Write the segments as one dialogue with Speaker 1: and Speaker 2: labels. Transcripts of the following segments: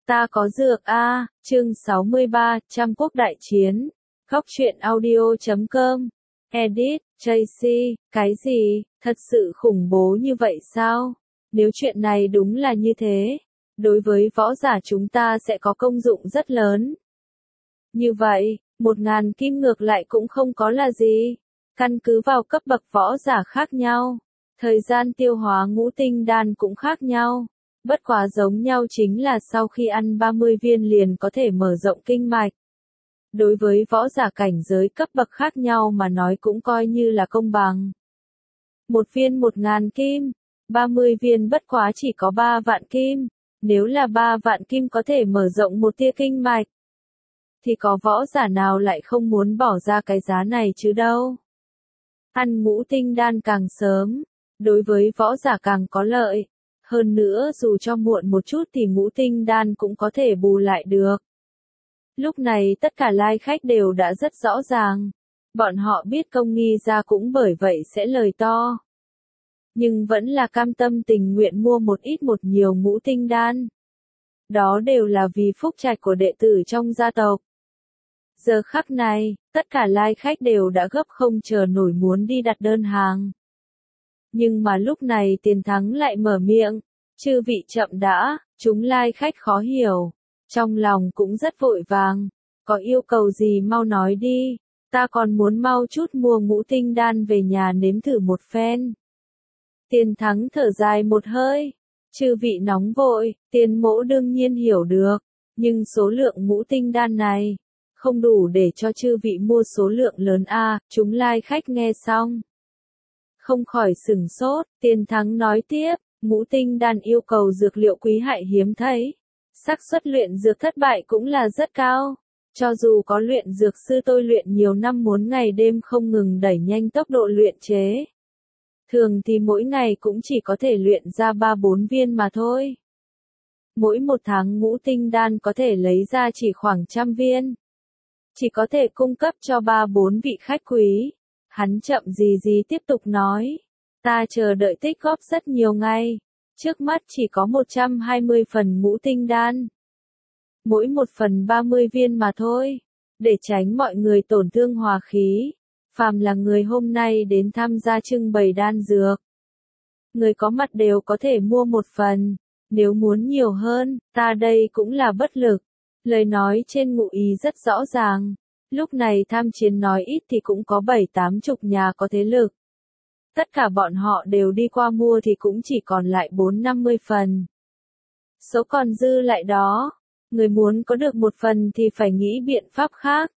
Speaker 1: Ta có dược a, chương 63, Trăm Quốc Đại Chiến. Góc truyện audio.com. Edit, Tracy, cái gì, thật sự khủng bố như vậy sao? Nếu chuyện này đúng là như thế, đối với võ giả chúng ta sẽ có công dụng rất lớn. Như vậy, 1000 kim ngược lại cũng không có là gì. Căn cứ vào cấp bậc võ giả khác nhau, thời gian tiêu hóa ngũ tinh đan cũng khác nhau. Bất quá giống nhau chính là sau khi ăn 30 viên liền có thể mở rộng kinh mạch. Đối với võ giả cảnh giới cấp bậc khác nhau mà nói cũng coi như là công bằng. Một viên 1000 kim, 30 viên bất quá chỉ có 3 vạn kim. Nếu là 3 vạn kim có thể mở rộng một tia kinh mạch, thì có võ giả nào lại không muốn bỏ ra cái giá này chứ đâu. Ăn ngũ tinh đan càng sớm, đối với võ giả càng có lợi. Hơn nữa dù cho muộn một chút thì ngũ tinh đan cũng có thể bù lại được. Lúc này tất cả lai khách đều đã rất rõ ràng. Bọn họ biết công nghi ra cũng bởi vậy sẽ lời to. Nhưng vẫn là cam tâm tình nguyện mua một ít một nhiều ngũ tinh đan. Đó đều là vì phúc trạch của đệ tử trong gia tộc. Giờ khắc này, tất cả lai khách đều đã gấp không chờ nổi muốn đi đặt đơn hàng. Nhưng mà lúc này Tiền Thắng lại mở miệng, chư vị chậm đã, chúng lai khách khó hiểu, trong lòng cũng rất vội vàng, có yêu cầu gì mau nói đi, ta còn muốn mau chút mua ngũ tinh đan về nhà nếm thử một phen. Tiền Thắng thở dài một hơi, chư vị nóng vội, Tiền mỗ đương nhiên hiểu được, nhưng số lượng ngũ tinh đan này, không đủ để cho chư vị mua số lượng lớn a. Chúng lai khách nghe xong không khỏi sửng sốt. Tiền Thắng nói tiếp, ngũ tinh đan yêu cầu dược liệu quý hại hiếm thấy, xác suất luyện dược thất bại cũng là rất cao. Cho dù có luyện dược sư tôi luyện nhiều năm muốn ngày đêm không ngừng đẩy nhanh tốc độ luyện chế, thường thì mỗi ngày cũng chỉ có thể luyện ra 3-4 viên mà thôi. Mỗi một tháng ngũ tinh đan có thể lấy ra chỉ khoảng 100 viên. Chỉ có thể cung cấp cho 3-4 vị khách quý. Hắn chậm gì tiếp tục nói. Ta chờ đợi tích góp rất nhiều ngày. Trước mắt chỉ có 120 phần ngũ tinh đan. Mỗi một phần 30 viên mà thôi. Để tránh mọi người tổn thương hòa khí. Phàm là người hôm nay đến tham gia trưng bày đan dược, người có mặt đều có thể mua một phần. Nếu muốn nhiều hơn, ta đây cũng là bất lực. Lời nói trên ngụ ý rất rõ ràng. Lúc này tham chiến nói ít thì cũng có 7-80 nhà có thế lực. Tất cả bọn họ đều đi qua mua thì cũng chỉ còn lại 4-50 phần. Số còn dư lại đó, người muốn có được một phần thì phải nghĩ biện pháp khác.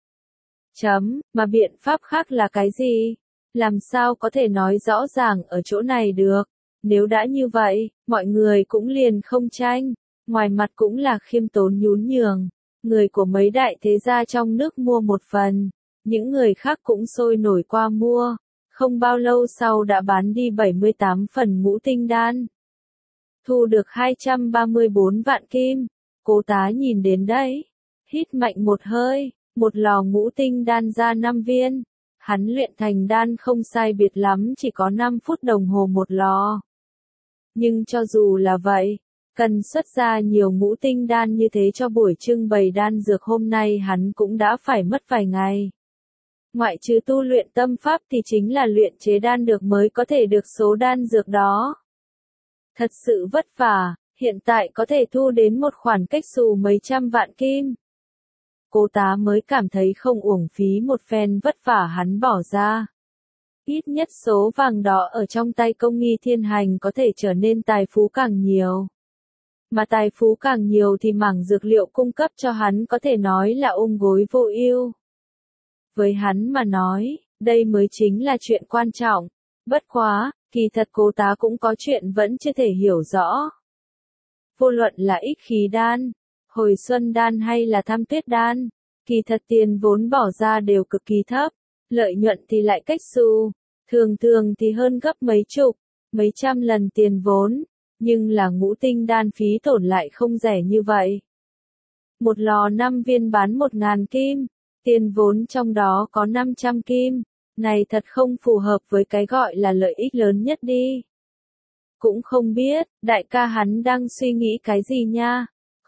Speaker 1: Mà biện pháp khác là cái gì? Làm sao có thể nói rõ ràng ở chỗ này được? Nếu đã như vậy, mọi người cũng liền không tranh. Ngoài mặt cũng là khiêm tốn nhún nhường. Người của mấy đại thế gia trong nước mua một phần, những người khác cũng sôi nổi qua mua, không bao lâu sau đã bán đi 78 phần ngũ tinh đan. Thu được 234 vạn kim, Cố Tá nhìn đến đấy, hít mạnh một hơi, một lò ngũ tinh đan ra 5 viên, hắn luyện thành đan không sai biệt lắm chỉ có 5 phút đồng hồ một lò. Nhưng cho dù là vậy, cần xuất ra nhiều ngũ tinh đan như thế cho buổi trưng bày đan dược hôm nay hắn cũng đã phải mất vài ngày. Ngoại trừ tu luyện tâm pháp thì chính là luyện chế đan được mới có thể được số đan dược đó. Thật sự vất vả, hiện tại có thể thu đến một khoản cách xù mấy trăm vạn kim. Cố Tá mới cảm thấy không uổng phí một phen vất vả hắn bỏ ra. Ít nhất số vàng đó ở trong tay công nghi thiên hành có thể trở nên tài phú càng nhiều. Mà tài phú càng nhiều thì mảng dược liệu cung cấp cho hắn có thể nói là ôm gối vô ưu. Với hắn mà nói, đây mới chính là chuyện quan trọng. Bất quá, kỳ thật Cố Tá cũng có chuyện vẫn chưa thể hiểu rõ. Vô luận là ích khí đan, hồi xuân đan hay là tham tuyết đan, kỳ thật tiền vốn bỏ ra đều cực kỳ thấp, lợi nhuận thì lại cách xù, thường thì hơn gấp mấy chục, mấy trăm lần tiền vốn. Nhưng là ngũ tinh đan phí tổn lại không rẻ như vậy. Một lò 5 viên bán 1000 kim, tiền vốn trong đó có 500 kim, này thật không phù hợp với cái gọi là lợi ích lớn nhất đi. Cũng không biết, đại ca hắn đang suy nghĩ cái gì nha,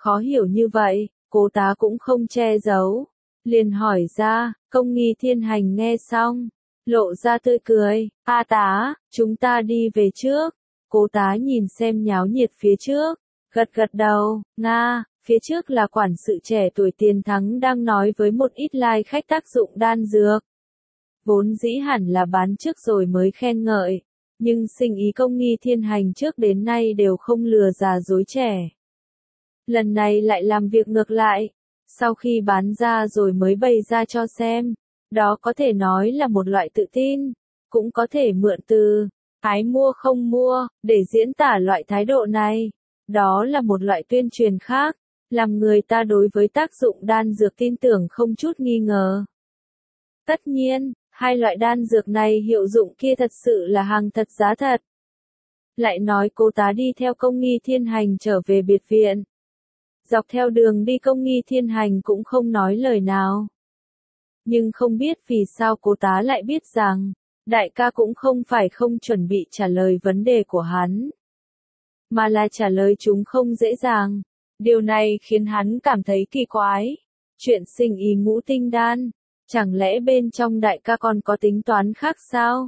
Speaker 1: khó hiểu như vậy, Cố Tá cũng không che giấu, liền hỏi ra. Công Nghi Thiên Hành nghe xong, lộ ra tươi cười, A Tá, chúng ta đi về trước. Cố Tá nhìn xem nháo nhiệt phía trước, gật gật đầu, Nga, phía trước là quản sự trẻ tuổi Tiền Thắng đang nói với một ít lai khách tác dụng đan dược. Vốn dĩ hẳn là bán trước rồi mới khen ngợi, nhưng sinh ý Công Nghi Thiên Hành trước đến nay đều không lừa già dối trẻ. Lần này lại làm việc ngược lại, sau khi bán ra rồi mới bày ra cho xem, đó có thể nói là một loại tự tin, cũng có thể mượn từ ái mua không mua, để diễn tả loại thái độ này. Đó là một loại tuyên truyền khác, làm người ta đối với tác dụng đan dược tin tưởng không chút nghi ngờ. Tất nhiên, hai loại đan dược này hiệu dụng kia thật sự là hàng thật giá thật. Lại nói Cố Tá đi theo Công Nghi Thiên Hành trở về biệt viện. Dọc theo đường đi Công Nghi Thiên Hành cũng không nói lời nào. Nhưng không biết vì sao Cố Tá lại biết rằng, đại ca cũng không phải không chuẩn bị trả lời vấn đề của hắn, mà là trả lời chúng không dễ dàng. Điều này khiến hắn cảm thấy kỳ quái. Chuyện sinh ý ngũ tinh đan, chẳng lẽ bên trong đại ca còn có tính toán khác sao?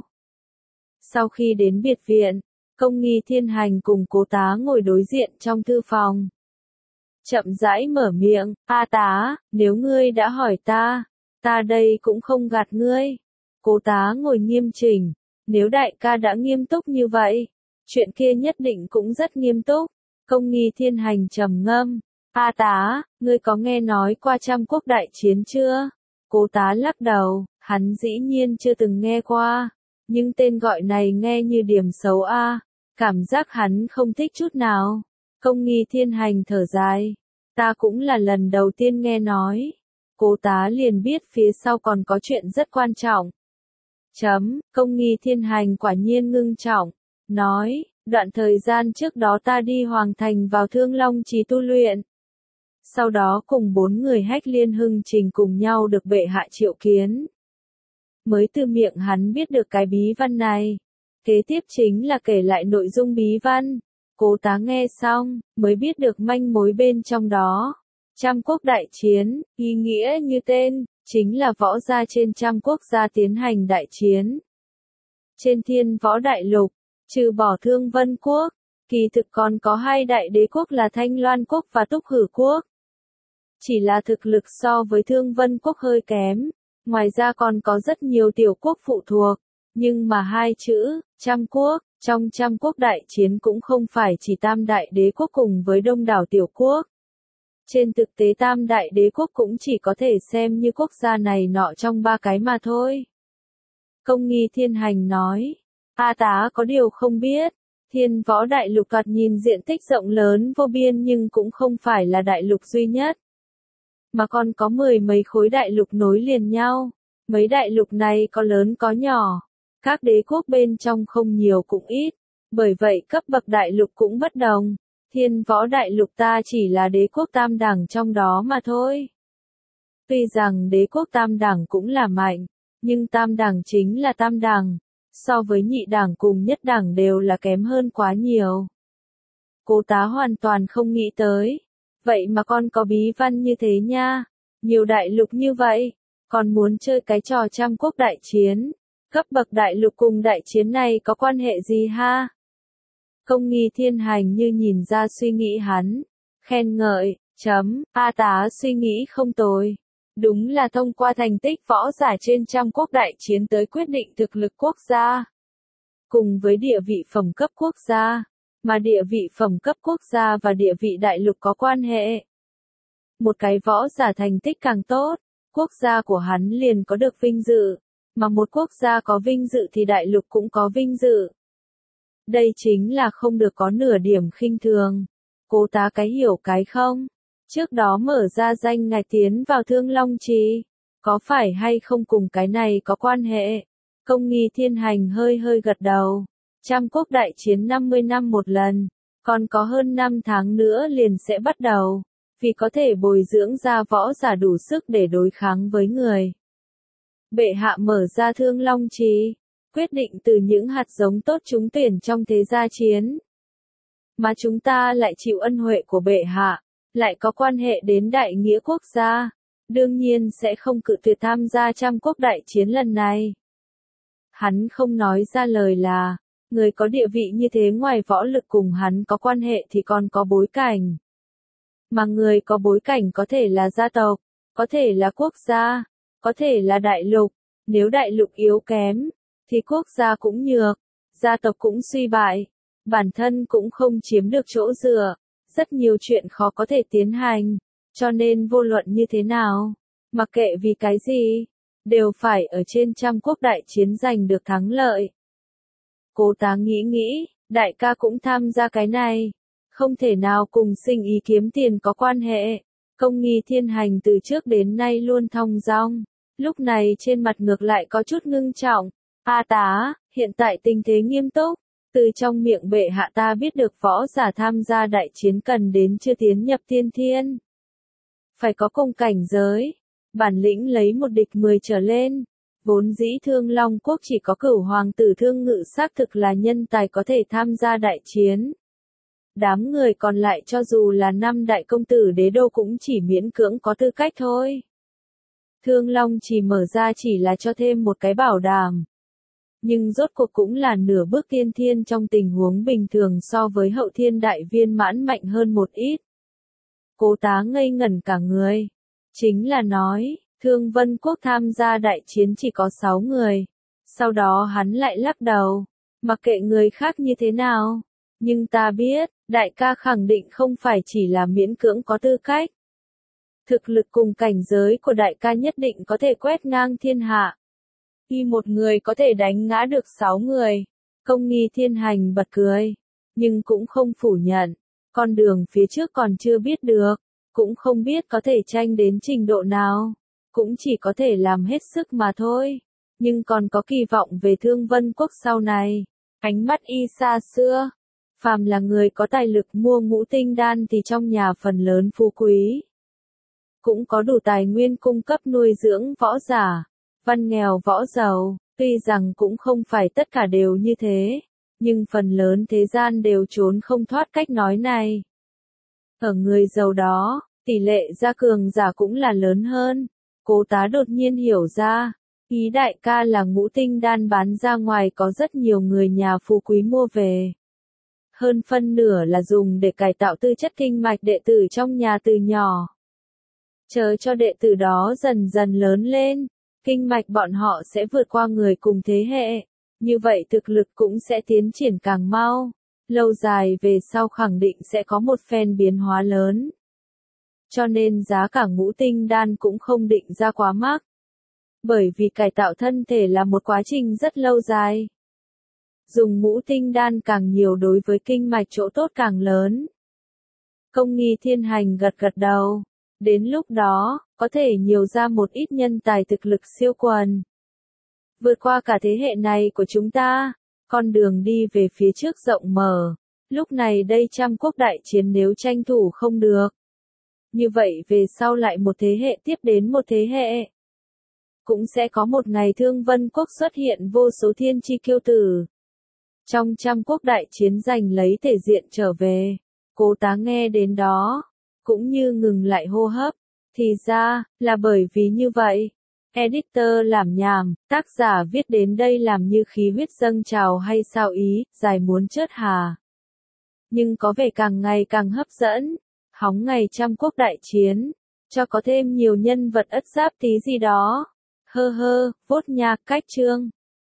Speaker 1: Sau khi đến biệt viện, Công Nghi Thiên Hành cùng Cố Tá ngồi đối diện trong thư phòng. Chậm rãi mở miệng, A Tá, nếu ngươi đã hỏi ta, ta đây cũng không gạt ngươi. Cố Tá ngồi nghiêm chỉnh, nếu đại ca đã nghiêm túc như vậy, chuyện kia nhất định cũng rất nghiêm túc. Công Nghi Thiên Hành trầm ngâm, A Tá, ngươi có nghe nói qua Trăm Quốc đại chiến chưa? Cố Tá lắc đầu, hắn dĩ nhiên chưa từng nghe qua, nhưng tên gọi này nghe như điểm xấu a, cảm giác hắn không thích chút nào. Công Nghi Thiên Hành thở dài, ta cũng là lần đầu tiên nghe nói. Cố Tá liền biết phía sau còn có chuyện rất quan trọng. Công Nghi Thiên Hành quả nhiên ngưng trọng, nói, đoạn thời gian trước đó ta đi Hoàng Thành vào Thương Long Trì tu luyện. Sau đó cùng 4 người Hách Liên Hưng Trình cùng nhau được bệ hạ triệu kiến. Mới từ miệng hắn biết được cái bí văn này. Kế tiếp chính là kể lại nội dung bí văn. Cố Tá nghe xong, mới biết được manh mối bên trong đó. Trăm Quốc đại chiến, ý nghĩa như tên, chính là võ gia trên trăm quốc gia tiến hành đại chiến. Trên thiên võ đại lục, trừ bỏ Thương Vân Quốc, kỳ thực còn có hai đại đế quốc là Thanh Loan Quốc và Túc Hử Quốc. Chỉ là thực lực so với Thương Vân Quốc hơi kém, ngoài ra còn có rất nhiều tiểu quốc phụ thuộc, nhưng mà hai chữ, Trăm Quốc, trong Trăm Quốc đại chiến cũng không phải chỉ tam đại đế quốc cùng với đông đảo tiểu quốc. Trên thực tế tam đại đế quốc cũng chỉ có thể xem như quốc gia này nọ trong 3 cái mà thôi. Công Nghi Thiên Hành nói, A Tá có điều không biết, thiên võ đại lục thoạt nhìn diện tích rộng lớn vô biên nhưng cũng không phải là đại lục duy nhất, mà còn có 10 mấy khối đại lục nối liền nhau. Mấy đại lục này có lớn có nhỏ, các đế quốc bên trong không nhiều cũng ít, bởi vậy cấp bậc đại lục cũng bất đồng. Thiên võ đại lục ta chỉ là đế quốc tam đẳng trong đó mà thôi. Tuy rằng đế quốc tam đẳng cũng là mạnh, nhưng tam đẳng chính là tam đẳng, so với nhị đẳng cùng nhất đẳng đều là kém hơn quá nhiều. Cố Tá hoàn toàn không nghĩ tới, vậy mà con có bí văn như thế nha, nhiều đại lục như vậy, còn muốn chơi cái trò Trăm Quốc đại chiến, cấp bậc đại lục cùng đại chiến này có quan hệ gì ha? Công Nghi Thiên Hành như nhìn ra suy nghĩ hắn, khen ngợi, A Tá suy nghĩ không tồi. Đúng là thông qua thành tích võ giả trên Trăm Quốc đại chiến tới quyết định thực lực quốc gia, cùng với địa vị phẩm cấp quốc gia, mà địa vị phẩm cấp quốc gia và địa vị đại lục có quan hệ. Một cái võ giả thành tích càng tốt, quốc gia của hắn liền có được vinh dự, mà một quốc gia có vinh dự thì đại lục cũng có vinh dự. Đây chính là không được có nửa điểm khinh thường. Cố Tá cái hiểu cái không? Trước đó mở ra danh ngạch tiến vào Thương Long Trì, có phải hay không cùng cái này có quan hệ? Công Nghi Thiên Hành hơi hơi gật đầu. Trăm Quốc đại chiến 50 năm một lần, còn có hơn 5 tháng nữa liền sẽ bắt đầu, vì có thể bồi dưỡng ra võ giả đủ sức để đối kháng với người. Bệ hạ mở ra Thương Long Trì, quyết định từ những hạt giống tốt trúng tuyển trong thế gia chiến. Mà chúng ta lại chịu ân huệ của bệ hạ, lại có quan hệ đến đại nghĩa quốc gia, đương nhiên sẽ không cự tuyệt tham gia trăm quốc đại chiến lần này. Hắn không nói ra lời là, người có địa vị như thế ngoài võ lực cùng hắn có quan hệ thì còn có bối cảnh. Mà người có bối cảnh có thể là gia tộc, có thể là quốc gia, có thể là đại lục. Nếu đại lục yếu kém, thì quốc gia cũng nhược, gia tộc cũng suy bại, bản thân cũng không chiếm được chỗ dựa, rất nhiều chuyện khó có thể tiến hành, cho nên vô luận như thế nào, mặc kệ vì cái gì, đều phải ở trên trăm quốc đại chiến giành được thắng lợi. Cố Tá nghĩ, đại ca cũng tham gia cái này, không thể nào cùng Sinh Ý kiếm tiền có quan hệ. Công Nghi Thiên Hành từ trước đến nay luôn thong dong, lúc này trên mặt ngược lại có chút ngưng trọng. A Tá, hiện tại tình thế nghiêm túc, từ trong miệng bệ hạ ta biết được võ giả tham gia đại chiến cần đến chưa tiến nhập tiên thiên. Phải có cùng cảnh giới, bản lĩnh lấy một địch 10 trở lên. Vốn dĩ Thương Long Quốc chỉ có Cửu Hoàng tử Thương Ngự xác thực là nhân tài có thể tham gia đại chiến. Đám người còn lại cho dù là 5 đại công tử đế đô cũng chỉ miễn cưỡng có tư cách thôi. Thương Long chỉ mở ra chỉ là cho thêm một cái bảo đảm. Nhưng rốt cuộc cũng là nửa bước tiên thiên trong tình huống bình thường so với hậu thiên đại viên mãn mạnh hơn một ít. Cố Tá ngây ngẩn cả người. Chính là nói, Thương Vân Quốc tham gia đại chiến chỉ có 6 người. Sau đó hắn lại lắc đầu. Mặc kệ người khác như thế nào. Nhưng ta biết, đại ca khẳng định không phải chỉ là miễn cưỡng có tư cách. Thực lực cùng cảnh giới của đại ca nhất định có thể quét ngang thiên hạ. Khi một người có thể đánh ngã được 6 người, Công Nghi Thiên Hành bật cười, nhưng cũng không phủ nhận, con đường phía trước còn chưa biết được, cũng không biết có thể tranh đến trình độ nào, cũng chỉ có thể làm hết sức mà thôi, nhưng còn có kỳ vọng về Thương Vân Quốc sau này. Ánh mắt y xa xưa, phàm là người có tài lực mua ngũ tinh đan thì trong nhà phần lớn phú quý, cũng có đủ tài nguyên cung cấp nuôi dưỡng võ giả. Văn nghèo võ giàu, tuy rằng cũng không phải tất cả đều như thế, nhưng phần lớn thế gian đều trốn không thoát cách nói này. Ở người giàu đó, tỷ lệ gia cường giả cũng là lớn hơn. Cố Tá đột nhiên hiểu ra, ý đại ca là ngũ tinh đan bán ra ngoài có rất nhiều người nhà phú quý mua về. Hơn phân nửa là dùng để cải tạo tư chất kinh mạch đệ tử trong nhà từ nhỏ. Chờ cho đệ tử đó dần dần lớn lên, kinh mạch bọn họ sẽ vượt qua người cùng thế hệ, như vậy thực lực cũng sẽ tiến triển càng mau, lâu dài về sau khẳng định sẽ có một phen biến hóa lớn. Cho nên giá cả ngũ tinh đan cũng không định ra quá mắc, bởi vì cải tạo thân thể là một quá trình rất lâu dài. Dùng ngũ tinh đan càng nhiều đối với kinh mạch chỗ tốt càng lớn. Công Nghi Thiên Hành gật gật đầu. Đến lúc đó, có thể nhiều ra một ít nhân tài thực lực siêu quần. Vượt qua cả thế hệ này của chúng ta, con đường đi về phía trước rộng mở. Lúc này đây trăm quốc đại chiến nếu tranh thủ không được. Như vậy về sau lại một thế hệ tiếp đến một thế hệ. Cũng sẽ có một ngày Thương Vân Quốc xuất hiện vô số thiên chi kiêu tử. Trong trăm quốc đại chiến giành lấy thể diện trở về. Cố Tá nghe đến đó, cũng như ngừng lại hô hấp, thì ra, là bởi vì như vậy. Editor làm nhảm, tác giả viết đến đây làm như khí huyết dâng trào hay sao ý, dài muốn chớt hà. Nhưng có vẻ càng ngày càng hấp dẫn, hóng ngày trăm quốc đại chiến, cho có thêm nhiều nhân vật ất giáp tí gì đó. Hơ hơ, Vốt Nhạc Cách Chương.